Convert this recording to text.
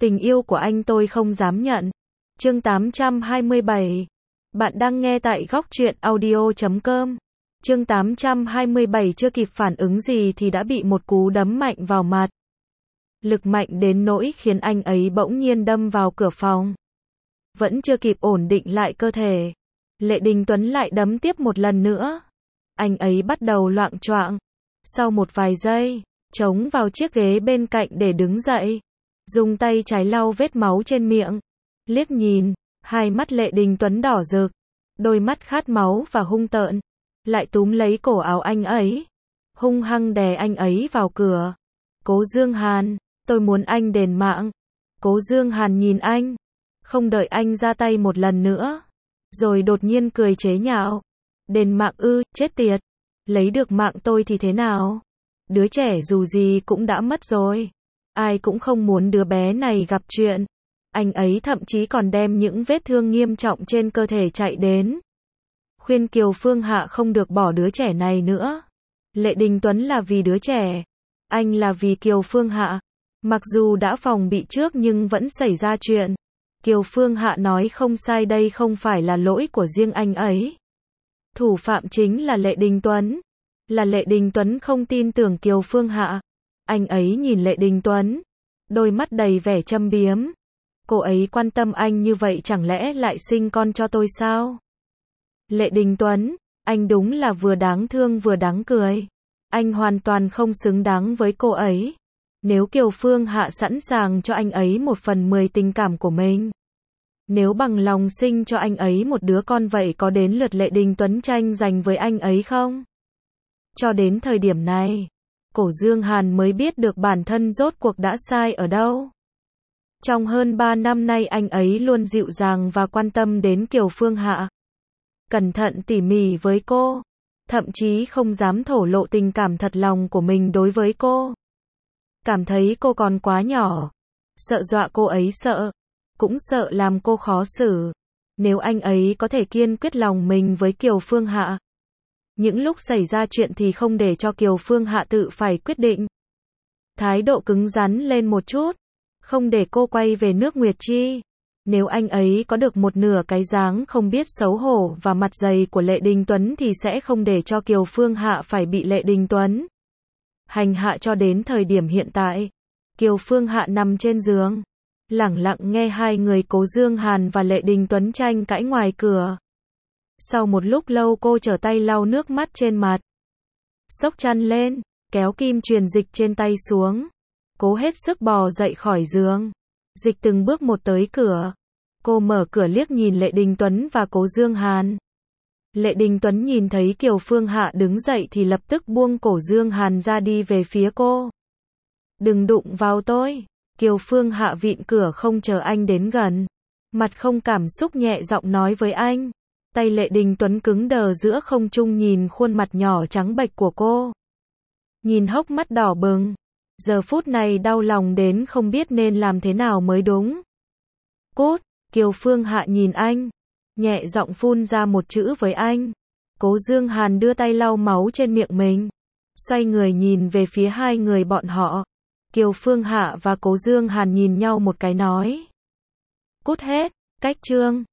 Tình yêu của anh tôi không dám nhận. Chương 827. Bạn đang nghe tại góc truyện audio.com. Chương 827 chưa kịp phản ứng gì thì đã bị một cú đấm mạnh vào mặt. Lực mạnh đến nỗi khiến anh ấy bỗng nhiên đâm vào cửa phòng. Vẫn chưa kịp ổn định lại cơ thể, Lệ Đình Tuấn lại đấm tiếp một lần nữa. Anh ấy bắt đầu loạng choạng. Sau một vài giây, chống vào chiếc ghế bên cạnh để đứng dậy. Dùng tay trái lau vết máu trên miệng. Liếc nhìn, hai mắt Lệ Đình Tuấn đỏ rực. Đôi mắt khát máu và hung tợn. Lại túm lấy cổ áo anh ấy. Hung hăng đè anh ấy vào cửa. Cố Dương Hàn, tôi muốn anh đền mạng. Cố Dương Hàn nhìn anh. Không đợi anh ra tay một lần nữa. Rồi đột nhiên cười chế nhạo. Đền mạng ư, chết tiệt. Lấy được mạng tôi thì thế nào? Đứa trẻ dù gì cũng đã mất rồi. Ai cũng không muốn đứa bé này gặp chuyện. Anh ấy thậm chí còn đem những vết thương nghiêm trọng trên cơ thể chạy đến. Khuyên Kiều Phương Hạ không được bỏ đứa trẻ này nữa. Lệ Đình Tuấn là vì đứa trẻ. Anh là vì Kiều Phương Hạ. Mặc dù đã phòng bị trước nhưng vẫn xảy ra chuyện. Kiều Phương Hạ nói không sai, đây không phải là lỗi của riêng anh ấy. Thủ phạm chính là Lệ Đình Tuấn. Là Lệ Đình Tuấn không tin tưởng Kiều Phương Hạ. Anh ấy nhìn Lệ Đình Tuấn. Đôi mắt đầy vẻ châm biếm. Cô ấy quan tâm anh như vậy chẳng lẽ lại sinh con cho tôi sao? Lệ Đình Tuấn, anh đúng là vừa đáng thương vừa đáng cười. Anh hoàn toàn không xứng đáng với cô ấy. Nếu Kiều Phương Hạ sẵn sàng cho anh ấy 1/10 tình cảm của mình. Nếu bằng lòng sinh cho anh ấy một đứa con, vậy có đến lượt Lệ Đình Tuấn tranh giành với anh ấy không? Cho đến thời điểm này, Cố Dương Hàn mới biết được bản thân rốt cuộc đã sai ở đâu. Trong hơn 3 năm nay anh ấy luôn dịu dàng và quan tâm đến Kiều Phương Hạ. Cẩn thận tỉ mỉ với cô. Thậm chí không dám thổ lộ tình cảm thật lòng của mình đối với cô. Cảm thấy cô còn quá nhỏ. Sợ dọa cô ấy sợ. Cũng sợ làm cô khó xử. Nếu anh ấy có thể kiên quyết lòng mình với Kiều Phương Hạ. Những lúc xảy ra chuyện thì không để cho Kiều Phương Hạ tự phải quyết định. Thái độ cứng rắn lên một chút. Không để cô quay về nước Nguyệt Chi. Nếu anh ấy có được một nửa cái dáng không biết xấu hổ và mặt dày của Lệ Đình Tuấn thì sẽ không để cho Kiều Phương Hạ phải bị Lệ Đình Tuấn hành hạ. Cho đến thời điểm hiện tại, Kiều Phương Hạ nằm trên giường, lẳng lặng nghe hai người Cố Dương Hàn và Lệ Đình Tuấn tranh cãi ngoài cửa. Sau một lúc lâu cô trở tay lau nước mắt trên mặt. Xốc chăn lên, kéo kim truyền dịch trên tay xuống. Cố hết sức bò dậy khỏi giường. Dịch từng bước một tới cửa. Cô mở cửa liếc nhìn Lệ Đình Tuấn và Cố Dương Hàn. Lệ Đình Tuấn nhìn thấy Kiều Phương Hạ đứng dậy thì lập tức buông Cố Dương Hàn ra đi về phía cô. Đừng đụng vào tôi. Kiều Phương Hạ vịn cửa không chờ anh đến gần. Mặt không cảm xúc nhẹ giọng nói với anh. Tay Lệ Đình Tuấn cứng đờ giữa không trung nhìn khuôn mặt nhỏ trắng bệch của cô. Nhìn hốc mắt đỏ bừng. Giờ phút này đau lòng đến không biết nên làm thế nào mới đúng. Cút, Kiều Phương Hạ nhìn anh. Nhẹ giọng phun ra một chữ với anh. Cố Dương Hàn đưa tay lau máu trên miệng mình. Xoay người nhìn về phía hai người bọn họ. Kiều Phương Hạ và Cố Dương Hàn nhìn nhau một cái nói. Cút hết, cách chương.